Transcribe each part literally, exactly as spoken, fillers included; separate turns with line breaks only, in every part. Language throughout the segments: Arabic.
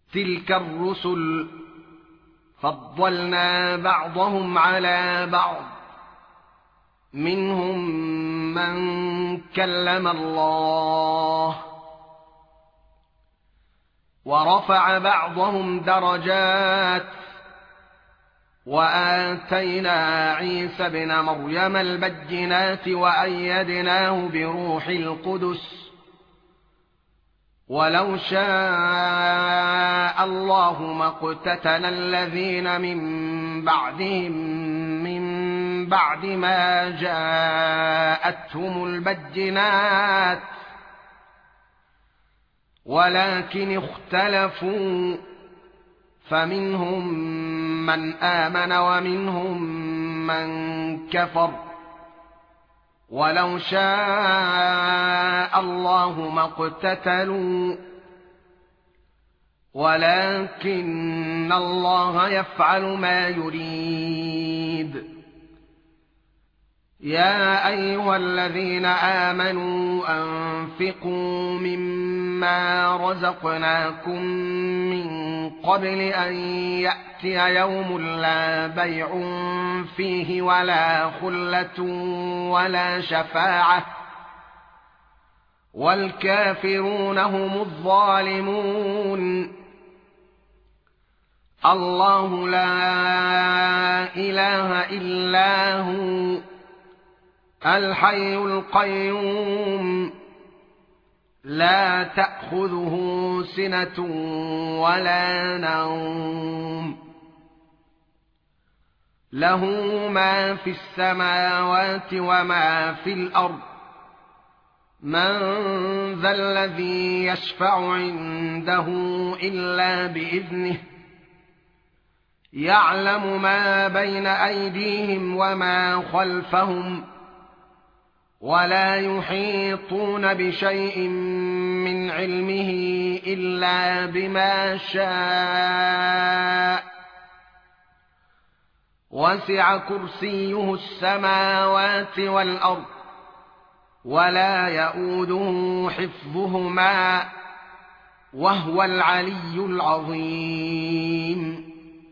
تلك الرسل فضلنا بعضهم على بعض منهم من كلم الله ورفع بعضهم درجات وآتينا عيسى ابن مريم البينات وأيدناه بروح القدس ولو شاء الله ما اقتتل الذين من بعدهم من بعد ما جاءتهم البينات ولكن اختلفوا فمنهم من آمن ومنهم من كفر ولو شاء الله ما اقتتلوا ولكن الله يفعل ما يريد. يا أيها الذين آمنوا أنفقوا مما رزقناكم من قبل أن يأتي يوم لا بيع فيه ولا خلة ولا شفاعة والكافرون هم الظالمون. الله لا إله إلا هو الحي القيوم لا تأخذه سنة ولا نوم له ما في السماوات وما في الأرض من ذا الذي يشفع عنده إلا بإذنه يعلم ما بين أيديهم وما خلفهم ولا يحيطون بشيء من علمه إلا بما شاء وسع كرسيه السماوات والأرض ولا يؤوده حفظهما وهو العلي العظيم.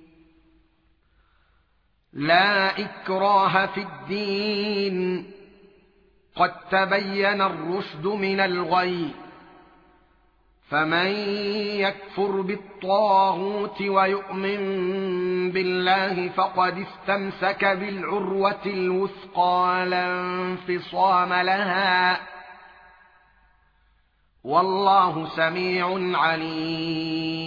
لا إكراه في الدين قد تبين الرشد من الغي فمن يكفر بالطاغوت ويؤمن بالله فقد استمسك بالعروة الوثقى لا انفصام لها والله سميع عليم.